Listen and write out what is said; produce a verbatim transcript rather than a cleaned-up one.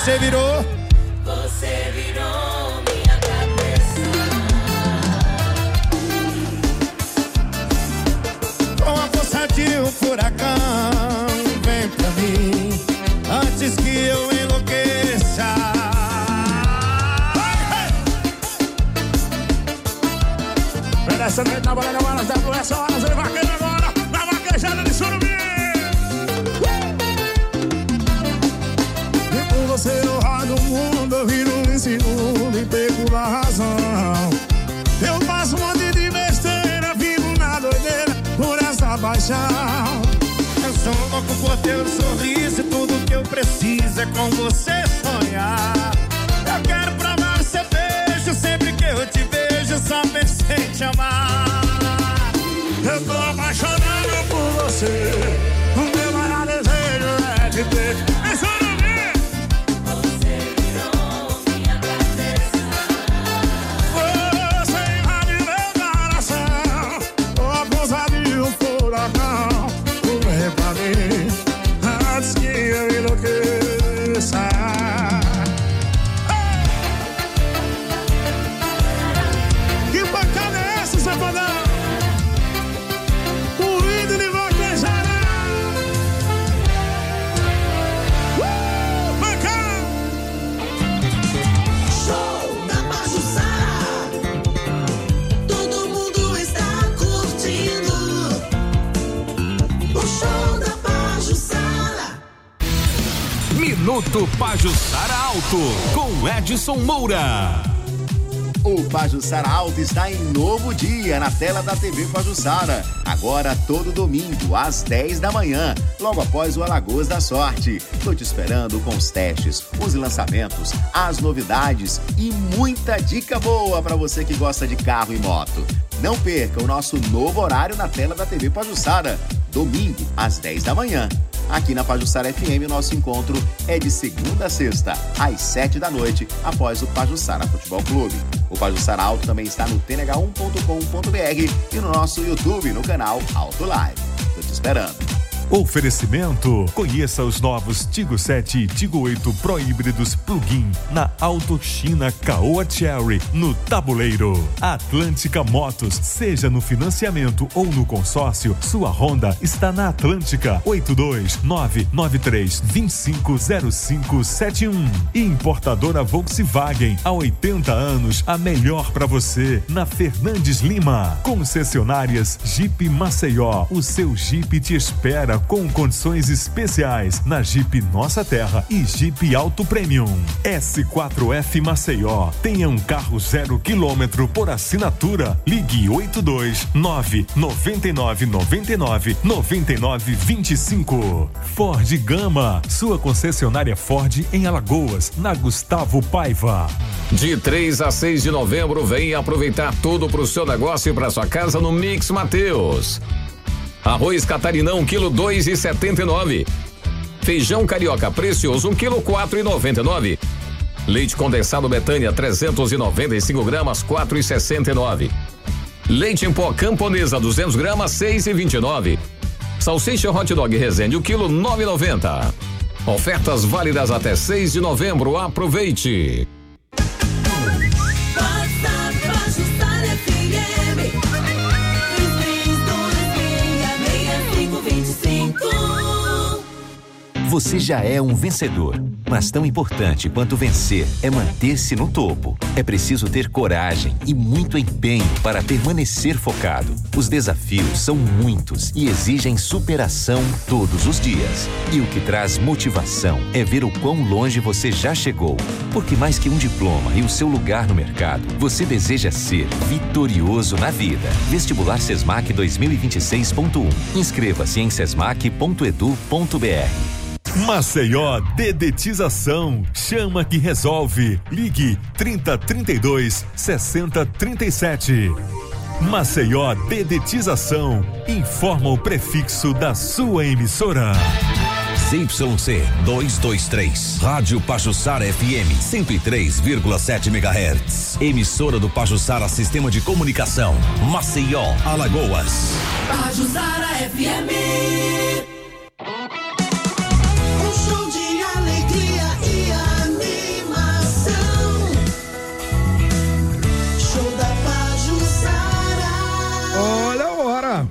Você virou, você virou minha cabeça. Com a força de um furacão, vem pra mim, antes que eu enlouqueça. Essa noite na Bolha Manas, W S Horas, ele vaqueiro agora, na vaquejada de Surubim. E por você eu rodo o mundo, eu viro em segundo e perco a razão. Eu faço um monte de besteira, vivo na doideira por essa paixão. Eu sou um louco por teu sorriso e tudo que eu preciso é com você sonhar. Eu quero provar o seu beijo, sempre que eu te vejo só pensei em te amar. Eu tô apaixonado por você, o meu maior desejo é te ter. É só não ver. Você virou minha cabeça. Você invade meu coração, tô a força de um furacão. Vem pra mim, antes que eu enlouqueça. Que bacana é essa, safadão? O ídolo de vaquejada. Uh, bacana! Show da Pajuçara. Todo mundo está curtindo o show da Pajuçara. Minuto Pajuçara Alto, com Edson Moura. O Pajuçara Alto está em novo dia na tela da T V Pajuçara. Agora todo domingo, às dez da manhã, logo após o Alagoas da Sorte. Tô te esperando com os testes, os lançamentos, as novidades e muita dica boa para você que gosta de carro e moto. Não perca o nosso novo horário na tela da T V Pajuçara. Domingo, às dez da manhã. Aqui na Pajuçara F M, o nosso encontro é de segunda a sexta, às sete da noite, após o Pajuçara Futebol Clube. O Pajuçara Alto também está no T N H um ponto com ponto B R e no nosso YouTube, no canal Auto Live. Tô te esperando. Oferecimento. Conheça os novos Tigo sete e Tigo oito Pro híbridos plug-in na Auto China Caoa Cherry, no Tabuleiro. Atlântica Motos, seja no financiamento ou no consórcio, sua Honda está na Atlântica. Oito dois nove nove três dois cinco zero cinco sete um. Importadora Volkswagen, há oitenta anos, a melhor para você, na Fernandes Lima. Concessionárias Jeep Maceió, o seu Jeep te espera com condições especiais na Jeep Nossa Terra e Jeep Auto Premium. S quatro F Maceió, tenha um carro zero quilômetro por assinatura. Ligue oito dois nove nove nove nove nove nove nove dois cinco. Ford Gama, sua concessionária Ford em Alagoas, na Gustavo Paiva. De três a seis de novembro, vem aproveitar tudo pro seu negócio e pra sua casa no Mix Mateus. Arroz catarinão, quilo dois e setenta e nove. Feijão carioca precioso, um quilo quatro e noventa e nove. Leite condensado Betânia, trezentos e noventa e cinco gramas, quatro e sessenta e nove. Leite em pó Camponesa, duzentos gramas, seis e vinte e nove. Salsicha hot dog Resende, o quilo nove e noventa. Ofertas válidas até seis de novembro. Aproveite. Você já é um vencedor, mas tão importante quanto vencer é manter-se no topo. É preciso ter coragem e muito empenho para permanecer focado. Os desafios são muitos e exigem superação todos os dias. E o que traz motivação é ver o quão longe você já chegou. Porque mais que um diploma e o seu lugar no mercado, você deseja ser vitorioso na vida. Vestibular Sesmac dois mil e vinte e seis ponto um. Inscreva-se em sesmac ponto edu ponto br. Maceió Dedetização, chama que resolve. Ligue trinta, trinta e dois, sessenta, trinta e sete. Maceió Dedetização, informa o prefixo da sua emissora. Z Y C duzentos e vinte e três, Rádio Pajuçara F M cento e três vírgula sete megahertz. Emissora do Pajuçara Sistema de Comunicação, Maceió, Alagoas. Pajuçara F M.